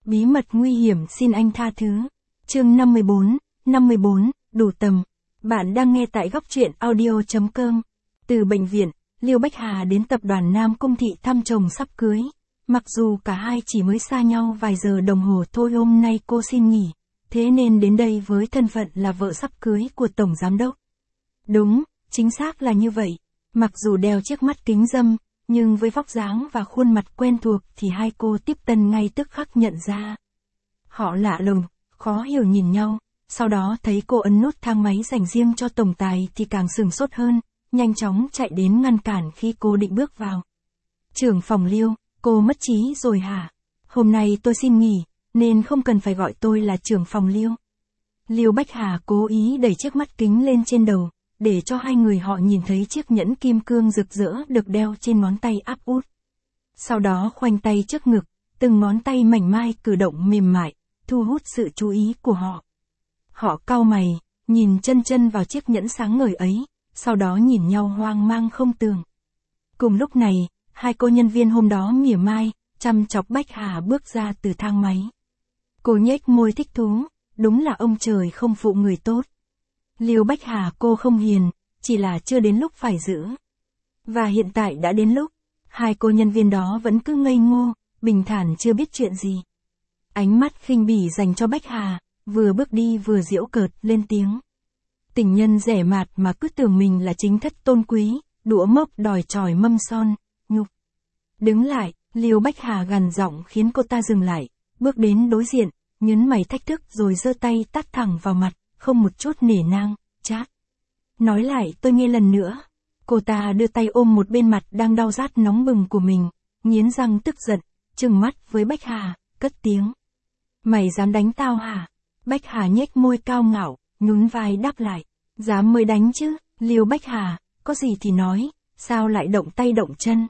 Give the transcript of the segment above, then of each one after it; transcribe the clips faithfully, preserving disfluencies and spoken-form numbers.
Bí mật nguy hiểm xin anh tha thứ. Chương năm mươi bốn, năm mươi bốn, đủ tầm. Bạn đang nghe tại góc truyện audio chấm com. Từ bệnh viện, Liêu Bách Hà đến tập đoàn Nam Cung Thị thăm chồng sắp cưới. Mặc dù cả hai chỉ mới xa nhau vài giờ đồng hồ thôi, hôm nay cô xin nghỉ, thế nên đến đây với thân phận là vợ sắp cưới của Tổng Giám Đốc. Đúng, chính xác là như vậy. Mặc dù đeo chiếc mắt kính râm, nhưng với vóc dáng và khuôn mặt quen thuộc thì hai cô tiếp tân ngay tức khắc nhận ra. Họ lạ lùng, khó hiểu nhìn nhau, sau đó thấy cô ấn nút thang máy dành riêng cho tổng tài thì càng sửng sốt hơn, nhanh chóng chạy đến ngăn cản khi cô định bước vào. Trưởng phòng Liêu, cô mất trí rồi hả? Hôm nay tôi xin nghỉ, nên không cần phải gọi tôi là trưởng phòng Liêu. Liêu Bách Hà cố ý đẩy chiếc mắt kính lên trên đầu, để cho hai người họ nhìn thấy chiếc nhẫn kim cương rực rỡ được đeo trên ngón tay áp út. Sau đó khoanh tay trước ngực, từng ngón tay mảnh mai cử động mềm mại, thu hút sự chú ý của họ. Họ cau mày, nhìn chân chân vào chiếc nhẫn sáng ngời ấy, sau đó nhìn nhau hoang mang không tường. Cùng lúc này, hai cô nhân viên hôm đó mỉa mai, chăm chọc Bách Hà bước ra từ thang máy. Cô nhếch môi thích thú, đúng là ông trời không phụ người tốt. Liêu Bách Hà cô không hiền, chỉ là chưa đến lúc phải giữ. Và hiện tại đã đến lúc, hai cô nhân viên đó vẫn cứ ngây ngô, bình thản chưa biết chuyện gì. Ánh mắt khinh bỉ dành cho Bách Hà, vừa bước đi vừa giễu cợt lên tiếng. Tình nhân rẻ mạt mà cứ tưởng mình là chính thất tôn quý, đũa mốc đòi chòi mâm son, nhục. Đứng lại, Liêu Bách Hà gằn giọng khiến cô ta dừng lại, bước đến đối diện, nhướng mày thách thức rồi giơ tay tát thẳng vào mặt, không một chút nể nang, chát. Nói lại tôi nghe lần nữa. Cô ta đưa tay ôm một bên mặt đang đau rát nóng bừng của mình, nghiến răng tức giận, trừng mắt với Bách Hà, cất tiếng. Mày dám đánh tao hả? Bách Hà nhếch môi cao ngạo, nhún vai đáp lại. Dám mới đánh chứ, Liêu Bách Hà, có gì thì nói, sao lại động tay động chân?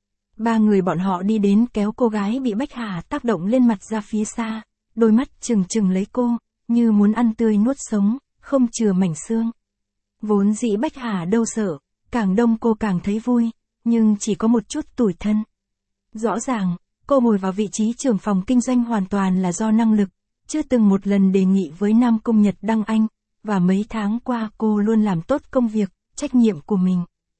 Ba người bọn họ đi đến kéo cô gái bị Bách Hà tác động lên mặt ra phía xa, đôi mắt trừng trừng lấy cô, như muốn ăn tươi nuốt sống, không chừa mảnh xương. Vốn dĩ Bách Hà đâu sợ, càng đông cô càng thấy vui, nhưng chỉ có một chút tủi thân. Rõ ràng, cô ngồi vào vị trí trưởng phòng kinh doanh hoàn toàn là do năng lực, chưa từng một lần đề nghị với Nam Cung Nhật Đăng Anh, và mấy tháng qua cô luôn làm tốt công việc, trách nhiệm của mình.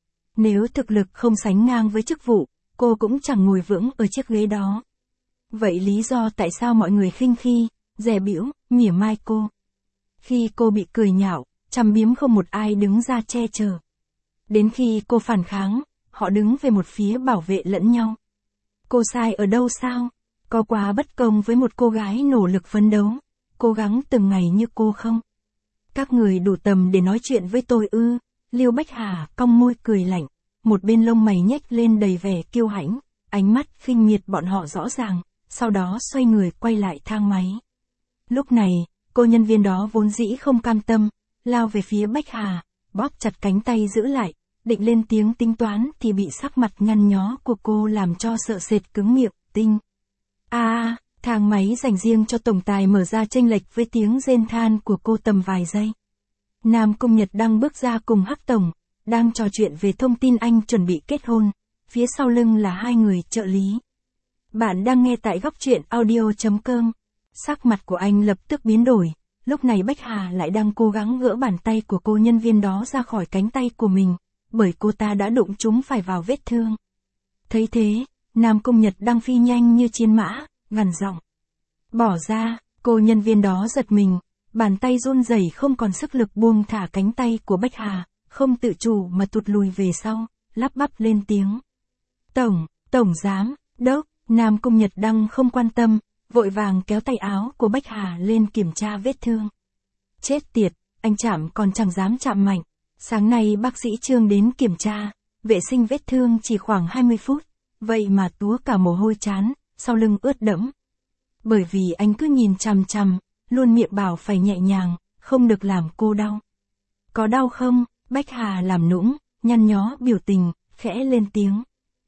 Nếu thực lực không sánh ngang với chức vụ, cô cũng chẳng ngồi vững ở chiếc ghế đó. Vậy lý do tại sao mọi người khinh khi, dè bỉu, mỉa mai cô? Khi cô bị cười nhạo, chăm biếm không một ai đứng ra che chở. Đến khi cô phản kháng, họ đứng về một phía bảo vệ lẫn nhau. Cô sai ở đâu sao? Có quá bất công với một cô gái nỗ lực phấn đấu, cố gắng từng ngày như cô không? Các người đủ tầm để nói chuyện với tôi ư? Liêu Bách Hà cong môi cười lạnh, một bên lông mày nhếch lên đầy vẻ kiêu hãnh, ánh mắt khinh miệt bọn họ rõ ràng, sau đó xoay người quay lại thang máy. Lúc này, cô nhân viên đó vốn dĩ không cam tâm, lao về phía Bách Hà, bóp chặt cánh tay giữ lại, định lên tiếng tính toán thì bị sắc mặt nhăn nhó của cô làm cho sợ sệt cứng miệng, tinh. A à, thang máy dành riêng cho tổng tài mở ra chênh lệch với tiếng rên than của cô tầm vài giây. Nam Cung Nhật đang bước ra cùng Hắc Tổng, đang trò chuyện về thông tin anh chuẩn bị kết hôn, phía sau lưng là hai người trợ lý. Bạn đang nghe tại góc truyện audio chấm com. Sắc mặt của anh lập tức biến đổi, lúc này Bách Hà lại đang cố gắng gỡ bàn tay của cô nhân viên đó ra khỏi cánh tay của mình, bởi cô ta đã đụng chúng phải vào vết thương. Thấy thế, Nam Cung Nhật đang phi nhanh như chiến mã, gằn giọng. Bỏ ra, cô nhân viên đó giật mình, bàn tay run rẩy không còn sức lực buông thả cánh tay của Bách Hà, không tự chủ mà tụt lùi về sau, lắp bắp lên tiếng. Tổng, Tổng Giám Đốc, Nam Cung Nhật Đăng không quan tâm, vội vàng kéo tay áo của Bách Hà lên kiểm tra vết thương. Chết tiệt, anh chạm còn chẳng dám chạm mạnh. Sáng nay bác sĩ Trương đến kiểm tra, vệ sinh vết thương chỉ khoảng hai mươi phút, vậy mà túa cả mồ hôi chán, sau lưng ướt đẫm. Bởi vì anh cứ nhìn chằm chằm, luôn miệng bảo phải nhẹ nhàng, không được làm cô đau. Có đau không? Bách Hà làm nũng, nhăn nhó biểu tình, khẽ lên tiếng.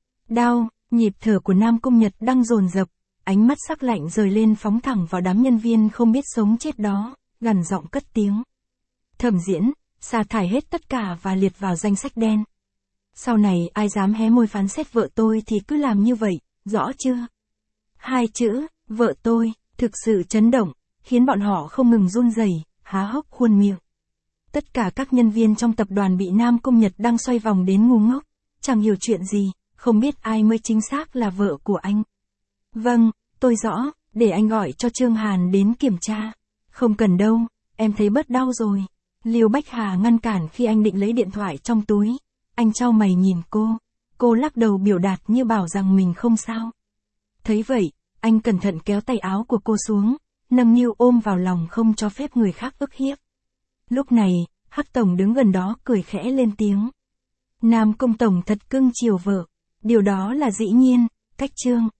Đau, nhịp thở của Nam Cung Nhật Đăng dồn dập, ánh mắt sắc lạnh rời lên phóng thẳng vào đám nhân viên không biết sống chết đó, gằn giọng cất tiếng. Thẩm Diễn, sa thải hết tất cả và liệt vào danh sách đen. Sau này ai dám hé môi phán xét vợ tôi thì cứ làm như vậy, rõ chưa? Hai chữ, vợ tôi, Thực sự chấn động, khiến bọn họ không ngừng run rẩy, há hốc khuôn miệng. Tất cả các nhân viên trong tập đoàn bị Nam Cung Nhật đang xoay vòng đến ngu ngốc, chẳng hiểu chuyện gì, không biết ai mới chính xác là vợ của anh. Vâng, tôi rõ, để anh gọi cho Trương Hàn đến kiểm tra. Không cần đâu, em thấy bớt đau rồi. Liêu Bách Hà ngăn cản khi anh định lấy điện thoại trong túi. Anh chau mày nhìn cô. Cô lắc đầu biểu đạt như bảo rằng mình không sao. Thấy vậy, anh cẩn thận kéo tay áo của cô xuống, nâng niu ôm vào lòng không cho phép người khác ức hiếp. Lúc này, Hắc Tổng đứng gần đó cười khẽ lên tiếng. Nam Công Tổng thật cưng chiều vợ. Điều đó là dĩ nhiên, cách Trương.